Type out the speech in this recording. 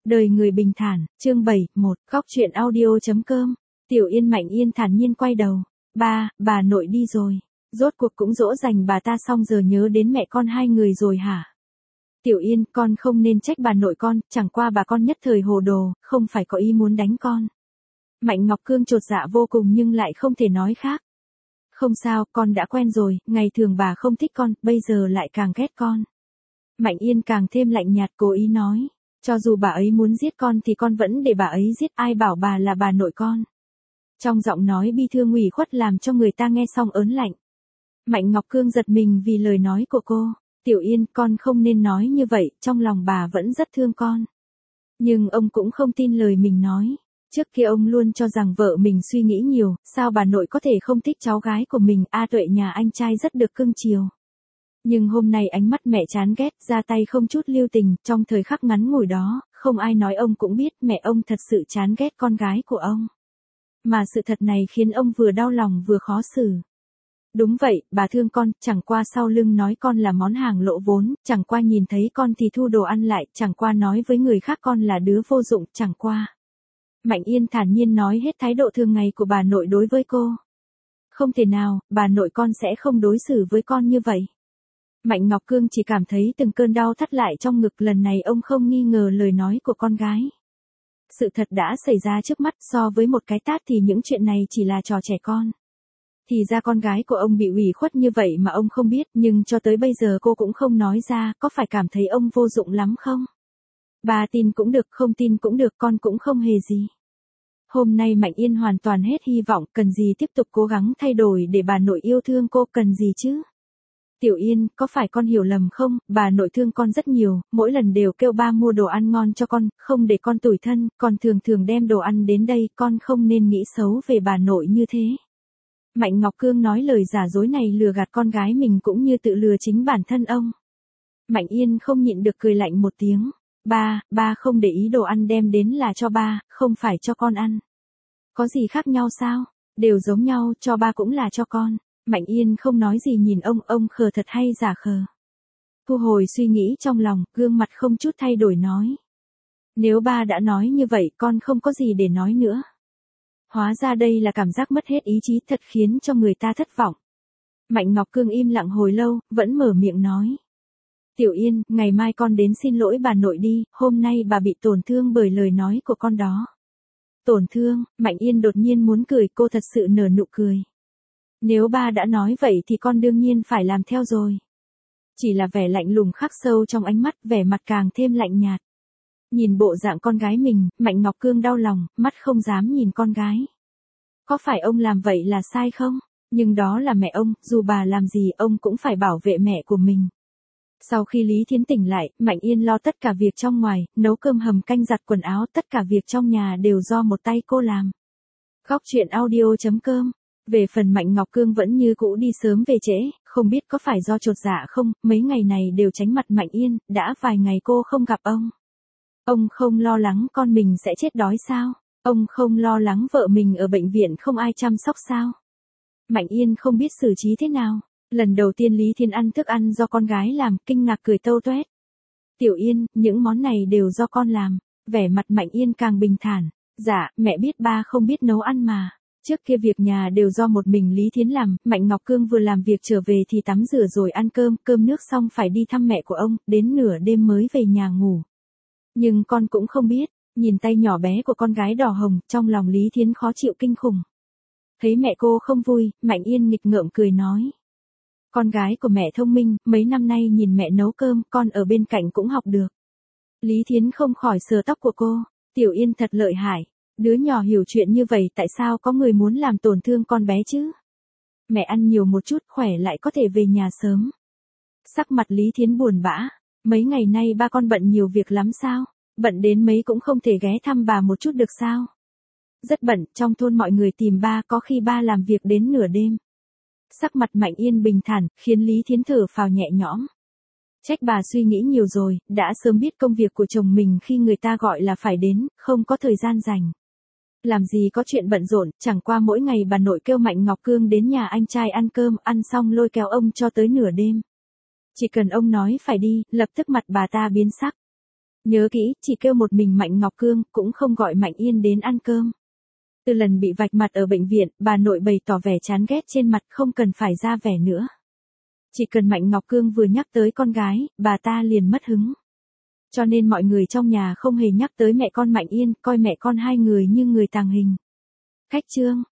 Đời người bình thản, chương 7, 1, góc truyện audio.com. Tiểu Yên Mạnh Yên thản nhiên quay đầu. Ba, bà nội đi rồi. Rốt cuộc cũng dỗ dành bà ta xong giờ nhớ đến mẹ con hai người rồi hả? Tiểu Yên, con không nên trách bà nội con, chẳng qua bà con nhất thời hồ đồ, không phải có ý muốn đánh con. Mạnh Ngọc Cương chột dạ vô cùng nhưng lại không thể nói khác. Không sao, con đã quen rồi, ngày thường bà không thích con, bây giờ lại càng ghét con. Mạnh Yên càng thêm lạnh nhạt cố ý nói. Cho dù bà ấy muốn giết con thì con vẫn để bà ấy giết, ai bảo bà là bà nội con. Trong giọng nói bi thương ủy khuất làm cho người ta nghe xong ớn lạnh. Mạnh Ngọc Cương giật mình vì lời nói của cô. Tiểu Yên, con không nên nói như vậy, trong lòng bà vẫn rất thương con. Nhưng ông cũng không tin lời mình nói. Trước kia ông luôn cho rằng vợ mình suy nghĩ nhiều, sao bà nội có thể không thích cháu gái của mình, A Tuệ nhà anh trai rất được cưng chiều. Nhưng hôm nay ánh mắt mẹ chán ghét, ra tay không chút lưu tình, trong thời khắc ngắn ngủi đó, không ai nói ông cũng biết mẹ ông thật sự chán ghét con gái của ông. Mà sự thật này khiến ông vừa đau lòng vừa khó xử. Đúng vậy, bà thương con, chẳng qua sau lưng nói con là món hàng lỗ vốn, chẳng qua nhìn thấy con thì thu đồ ăn lại, chẳng qua nói với người khác con là đứa vô dụng, chẳng qua. Mạnh Yên thản nhiên nói hết thái độ thường ngày của bà nội đối với cô. Không thể nào, bà nội con sẽ không đối xử với con như vậy. Mạnh Ngọc Cương chỉ cảm thấy từng cơn đau thắt lại trong ngực, lần này ông không nghi ngờ lời nói của con gái. Sự thật đã xảy ra trước mắt, so với một cái tát thì những chuyện này chỉ là trò trẻ con. Thì ra con gái của ông bị ủy khuất như vậy mà ông không biết, nhưng cho tới bây giờ cô cũng không nói ra, có phải cảm thấy ông vô dụng lắm không? Bà tin cũng được, không tin cũng được, con cũng không hề gì. Hôm nay Mạnh Yên hoàn toàn hết hy vọng, cần gì tiếp tục cố gắng thay đổi để bà nội yêu thương cô, cần gì chứ? Tiểu Yên, có phải con hiểu lầm không, bà nội thương con rất nhiều, mỗi lần đều kêu ba mua đồ ăn ngon cho con, không để con tủi thân, còn thường thường đem đồ ăn đến đây, con không nên nghĩ xấu về bà nội như thế. Mạnh Ngọc Cương nói lời giả dối này lừa gạt con gái mình cũng như tự lừa chính bản thân ông. Mạnh Yên không nhịn được cười lạnh một tiếng. Ba không để ý đồ ăn đem đến là cho ba, không phải cho con ăn. Có gì khác nhau sao? Đều giống nhau, cho ba cũng là cho con. Mạnh Yên không nói gì nhìn ông khờ thật hay giả khờ. Thu hồi suy nghĩ trong lòng, gương mặt không chút thay đổi nói. Nếu ba đã nói như vậy con không có gì để nói nữa. Hóa ra đây là cảm giác mất hết ý chí, thật khiến cho người ta thất vọng. Mạnh Ngọc Cương im lặng hồi lâu, vẫn mở miệng nói. Tiểu Yên, ngày mai con đến xin lỗi bà nội đi, hôm nay bà bị tổn thương bởi lời nói của con đó. Tổn thương, Mạnh Yên đột nhiên muốn cười, cô thật sự nở nụ cười. Nếu ba đã nói vậy thì con đương nhiên phải làm theo rồi. Chỉ là vẻ lạnh lùng khắc sâu trong ánh mắt, vẻ mặt càng thêm lạnh nhạt. Nhìn bộ dạng con gái mình, Mạnh Ngọc Cương đau lòng, mắt không dám nhìn con gái. Có phải ông làm vậy là sai không? Nhưng đó là mẹ ông, dù bà làm gì ông cũng phải bảo vệ mẹ của mình. Sau khi Lý Thiến tỉnh lại, Mạnh Yên lo tất cả việc trong ngoài, nấu cơm hầm canh giặt quần áo, tất cả việc trong nhà đều do một tay cô làm. Góc truyện audio.com. Về phần Mạnh Ngọc Cương vẫn như cũ đi sớm về trễ, không biết có phải do chột dạ không, mấy ngày này đều tránh mặt Mạnh Yên, đã vài ngày cô không gặp ông. Ông không lo lắng con mình sẽ chết đói sao? Ông không lo lắng vợ mình ở bệnh viện không ai chăm sóc sao? Mạnh Yên không biết xử trí thế nào. Lần đầu tiên Lý Thiên ăn thức ăn do con gái làm, kinh ngạc cười tâu toét. Tiểu Yên, những món này đều do con làm. Vẻ mặt Mạnh Yên càng bình thản. Dạ, mẹ biết ba không biết nấu ăn mà. Trước kia việc nhà đều do một mình Lý Thiến làm, Mạnh Ngọc Cương vừa làm việc trở về thì tắm rửa rồi ăn cơm nước xong phải đi thăm mẹ của ông, đến nửa đêm mới về nhà ngủ. Nhưng con cũng không biết, nhìn tay nhỏ bé của con gái đỏ hồng, trong lòng Lý Thiến khó chịu kinh khủng. Thấy mẹ cô không vui, Mạnh Yên nghịch ngợm cười nói. Con gái của mẹ thông minh, mấy năm nay nhìn mẹ nấu cơm, con ở bên cạnh cũng học được. Lý Thiến không khỏi sờ tóc của cô, Tiểu Yên thật lợi hại. Đứa nhỏ hiểu chuyện như vậy tại sao có người muốn làm tổn thương con bé chứ? Mẹ ăn nhiều một chút, khỏe lại có thể về nhà sớm. Sắc mặt Lý Thiến buồn bã. Mấy ngày nay ba con bận nhiều việc lắm sao? Bận đến mấy cũng không thể ghé thăm bà một chút được sao? Rất bận, trong thôn mọi người tìm ba, có khi ba làm việc đến nửa đêm. Sắc mặt Mạnh Yên bình thản, khiến Lý Thiến thở phào nhẹ nhõm. Trách bà suy nghĩ nhiều rồi, đã sớm biết công việc của chồng mình khi người ta gọi là phải đến, không có thời gian rảnh. Làm gì có chuyện bận rộn, chẳng qua mỗi ngày bà nội kêu Mạnh Ngọc Cương đến nhà anh trai ăn cơm, ăn xong lôi kéo ông cho tới nửa đêm. Chỉ cần ông nói phải đi, lập tức mặt bà ta biến sắc. Nhớ kỹ, chỉ kêu một mình Mạnh Ngọc Cương, cũng không gọi Mạnh Yên đến ăn cơm. Từ lần bị vạch mặt ở bệnh viện, bà nội bày tỏ vẻ chán ghét trên mặt, không cần phải ra vẻ nữa. Chỉ cần Mạnh Ngọc Cương vừa nhắc tới con gái, bà ta liền mất hứng. Cho nên mọi người trong nhà không hề nhắc tới mẹ con Mạnh Yên, coi mẹ con hai người như người tàng hình. Khách Trương